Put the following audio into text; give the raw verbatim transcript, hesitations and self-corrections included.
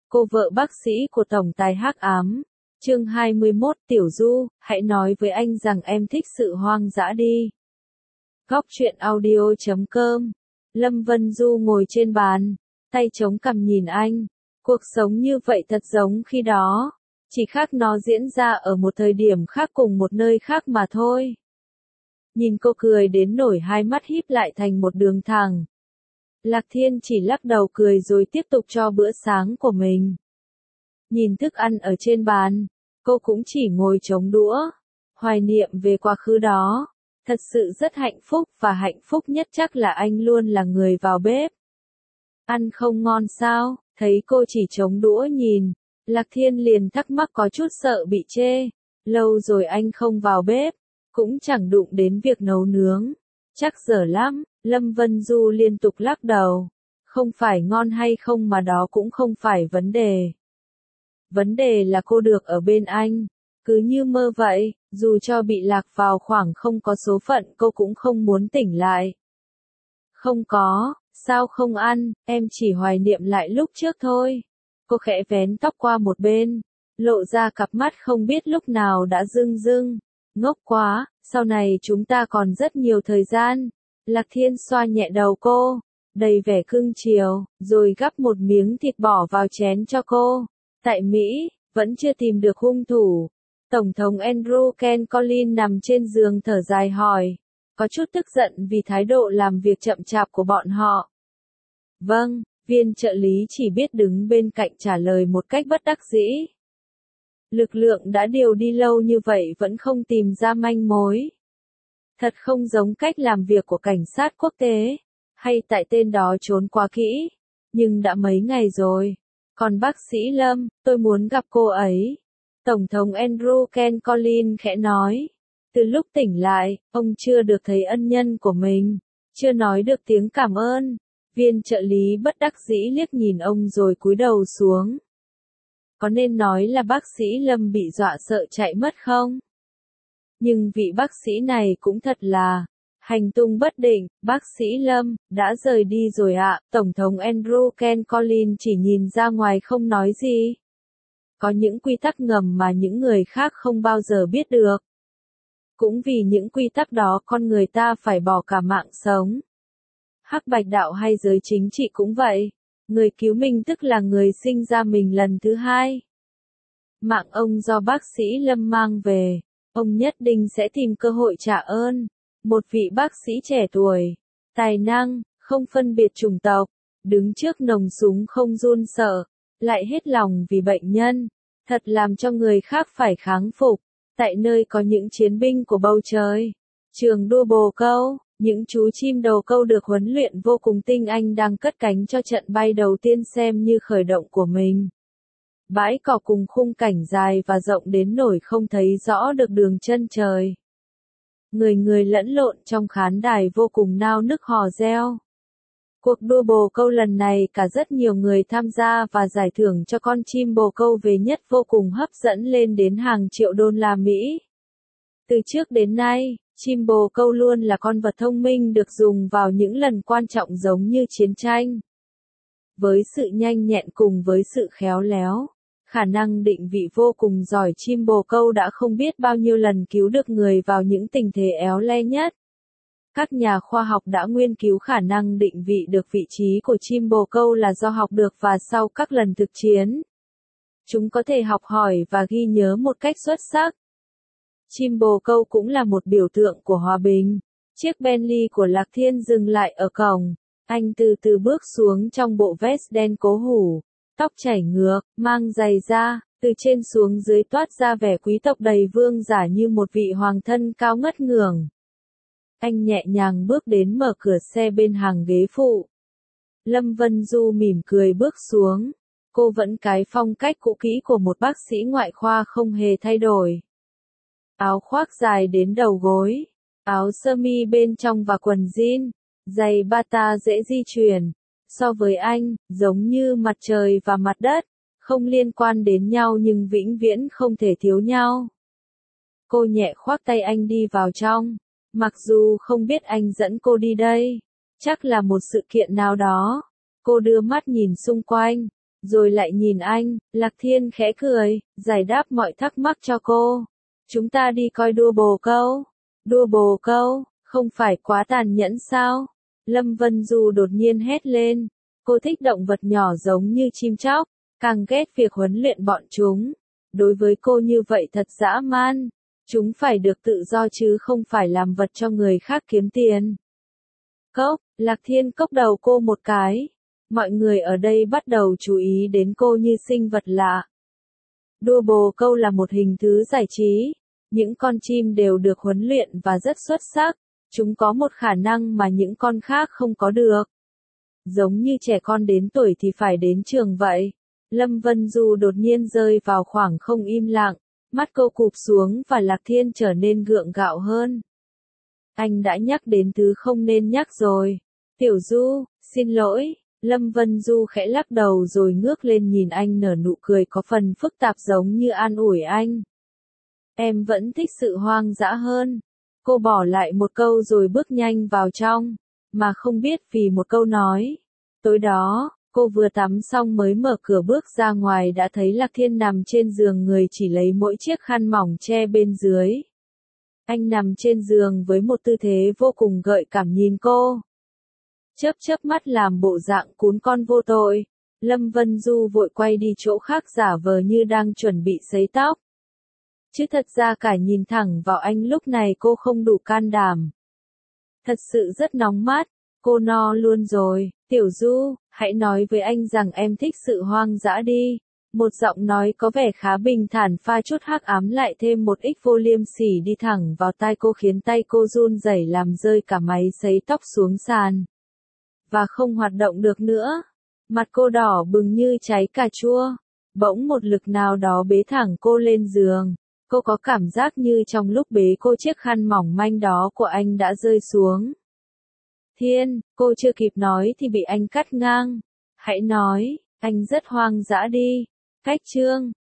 cô vợ bác sĩ của tổng tài hắc ám. Chương hai mươi mốt Tiểu Du, hãy nói với anh rằng em thích sự hoang dã đi. Góc truyện audio chấm com. Lâm Vân Du ngồi trên bàn, tay chống cằm nhìn anh. Cuộc sống như vậy thật giống khi đó, chỉ khác nó diễn ra ở một thời điểm khác cùng một nơi khác mà thôi. Nhìn cô cười đến nổi hai mắt híp lại thành một đường thẳng. Lạc Thiên chỉ lắc đầu cười rồi tiếp tục cho bữa sáng của mình. Nhìn thức ăn ở trên bàn, cô cũng chỉ ngồi chống đũa, hoài niệm về quá khứ đó. Thật sự rất hạnh phúc và hạnh phúc nhất chắc là anh luôn là người vào bếp. Ăn không ngon sao? Thấy cô chỉ chống đũa nhìn, Lạc Thiên liền thắc mắc có chút sợ bị chê. Lâu rồi anh không vào bếp, cũng chẳng đụng đến việc nấu nướng. Chắc dở lắm, Lâm Vân Du liên tục lắc đầu. Không phải ngon hay không mà đó cũng không phải vấn đề. Vấn đề là cô được ở bên anh. Cứ như mơ vậy, dù cho bị lạc vào khoảng không có số phận cô cũng không muốn tỉnh lại. Không có, sao không ăn, em chỉ hoài niệm lại lúc trước thôi. Cô khẽ vén tóc qua một bên, lộ ra cặp mắt không biết lúc nào đã rưng rưng. Ngốc quá, sau này chúng ta còn rất nhiều thời gian. Lạc Thiên xoa nhẹ đầu cô, đầy vẻ cưng chiều, rồi gắp một miếng thịt bỏ vào chén cho cô. Tại Mỹ, vẫn chưa tìm được hung thủ. Tổng thống Andrew Ken Collins nằm trên giường thở dài hỏi, có chút tức giận vì thái độ làm việc chậm chạp của bọn họ. Vâng, viên trợ lý chỉ biết đứng bên cạnh trả lời một cách bất đắc dĩ. Lực lượng đã điều đi lâu như vậy vẫn không tìm ra manh mối. Thật không giống cách làm việc của cảnh sát quốc tế, hay tại tên đó trốn quá kỹ. Nhưng đã mấy ngày rồi. Còn bác sĩ Lâm, tôi muốn gặp cô ấy. Tổng thống Andrew Ken Collins khẽ nói. Từ lúc tỉnh lại, ông chưa được thấy ân nhân của mình, chưa nói được tiếng cảm ơn. Viên trợ lý bất đắc dĩ liếc nhìn ông rồi cúi đầu xuống. Có nên nói là bác sĩ Lâm bị dọa sợ chạy mất không? Nhưng vị bác sĩ này cũng thật là hành tung bất định. Bác sĩ Lâm đã rời đi rồi ạ. Tổng thống Andrew Ken Collins chỉ nhìn ra ngoài không nói gì. Có những quy tắc ngầm mà những người khác không bao giờ biết được. Cũng vì những quy tắc đó con người ta phải bỏ cả mạng sống. Hắc bạch đạo hay giới chính trị cũng vậy. Người cứu mình tức là người sinh ra mình lần thứ hai. Mạng ông do bác sĩ Lâm mang về. Ông nhất định sẽ tìm cơ hội trả ơn. Một vị bác sĩ trẻ tuổi, tài năng, không phân biệt chủng tộc, đứng trước nòng súng không run sợ, lại hết lòng vì bệnh nhân, thật làm cho người khác phải kháng phục. Tại nơi có những chiến binh của bầu trời, trường đua bồ câu, những chú chim đầu câu được huấn luyện vô cùng tinh anh đang cất cánh cho trận bay đầu tiên xem như khởi động của mình. Bãi cỏ cùng khung cảnh dài và rộng đến nổi không thấy rõ được đường chân trời. Người người lẫn lộn trong khán đài vô cùng nao nức hò reo. Cuộc đua bồ câu lần này cả rất nhiều người tham gia và giải thưởng cho con chim bồ câu về nhất vô cùng hấp dẫn lên đến hàng triệu đô la Mỹ. Từ trước đến nay, chim bồ câu luôn là con vật thông minh được dùng vào những lần quan trọng giống như chiến tranh. Với sự nhanh nhẹn cùng với sự khéo léo, khả năng định vị vô cùng giỏi, chim bồ câu đã không biết bao nhiêu lần cứu được người vào những tình thế éo le nhất. Các nhà khoa học đã nghiên cứu khả năng định vị được vị trí của chim bồ câu là do học được và sau các lần thực chiến. Chúng có thể học hỏi và ghi nhớ một cách xuất sắc. Chim bồ câu cũng là một biểu tượng của hòa bình. Chiếc Bentley của Lạc Thiên dừng lại ở cổng. Anh từ từ bước xuống trong bộ vest đen cố hủ. Tóc chảy ngược, mang giày da, từ trên xuống dưới toát ra vẻ quý tộc đầy vương giả như một vị hoàng thân cao ngất ngưởng. Anh nhẹ nhàng bước đến mở cửa xe bên hàng ghế phụ. Lâm Vân Du mỉm cười bước xuống. Cô vẫn cái phong cách cũ kỹ của một bác sĩ ngoại khoa không hề thay đổi. Áo khoác dài đến đầu gối, áo sơ mi bên trong và quần jean, giày bata dễ di chuyển. So với anh, giống như mặt trời và mặt đất, không liên quan đến nhau nhưng vĩnh viễn không thể thiếu nhau. Cô nhẹ khoác tay anh đi vào trong, mặc dù không biết anh dẫn cô đi đây, chắc là một sự kiện nào đó. Cô đưa mắt nhìn xung quanh, Rồi lại nhìn anh, Lạc Thiên khẽ cười, giải đáp mọi thắc mắc cho cô. Chúng ta đi coi đua bồ câu. Đua bồ câu, không phải quá tàn nhẫn sao? Lâm Vân Du đột nhiên hét lên. Cô thích động vật nhỏ giống như chim chóc, càng ghét việc huấn luyện bọn chúng. Đối với cô như vậy thật dã man. Chúng phải được tự do chứ không phải làm vật cho người khác kiếm tiền. Cốc, Lạc Thiên cốc đầu cô một cái. Mọi người ở đây bắt đầu chú ý đến cô như sinh vật lạ. Đua bồ câu là một hình thứ giải trí. Những con chim đều được huấn luyện và rất xuất sắc. Chúng có một khả năng mà những con khác không có được. Giống như trẻ con đến tuổi thì phải đến trường vậy. Lâm Vân Du đột nhiên rơi vào khoảng không im lặng. Mắt cô cụp xuống và Lạc Thiên trở nên gượng gạo hơn. Anh đã nhắc đến thứ không nên nhắc rồi. Tiểu Du, xin lỗi. Lâm Vân Du khẽ lắc đầu rồi ngước lên nhìn anh nở nụ cười có phần phức tạp giống như an ủi anh. Em vẫn thích sự hoang dã hơn. Cô bỏ lại một câu rồi bước nhanh vào trong, mà không biết vì một câu nói. Tối đó, cô vừa tắm xong mới mở cửa bước ra ngoài đã thấy Lạc Thiên nằm trên giường, người chỉ lấy mỗi chiếc khăn mỏng che bên dưới. Anh nằm trên giường với một tư thế vô cùng gợi cảm nhìn cô. Chớp chớp mắt làm bộ dạng cún con vô tội. Lâm Vân Du vội quay đi chỗ khác giả vờ như đang chuẩn bị sấy tóc. Chứ thật ra cả nhìn thẳng vào anh lúc này cô không đủ can đảm. Thật sự rất nóng mắt, cô no luôn rồi. Tiểu Du, hãy nói với anh rằng em thích sự hoang dã đi. Một giọng nói có vẻ khá bình thản pha chút hắc ám lại thêm một ít vô liêm sỉ đi thẳng vào tai cô khiến tay cô run rẩy làm rơi cả máy sấy tóc xuống sàn. Và không hoạt động được nữa. Mặt cô đỏ bừng như trái cà chua. Bỗng một lực nào đó bế thẳng cô lên giường. Cô có cảm giác như trong lúc bế cô chiếc khăn mỏng manh đó của anh đã rơi xuống. Thiên, cô chưa kịp nói thì bị anh cắt ngang. Hãy nói, anh rất hoang dã đi. Cách chương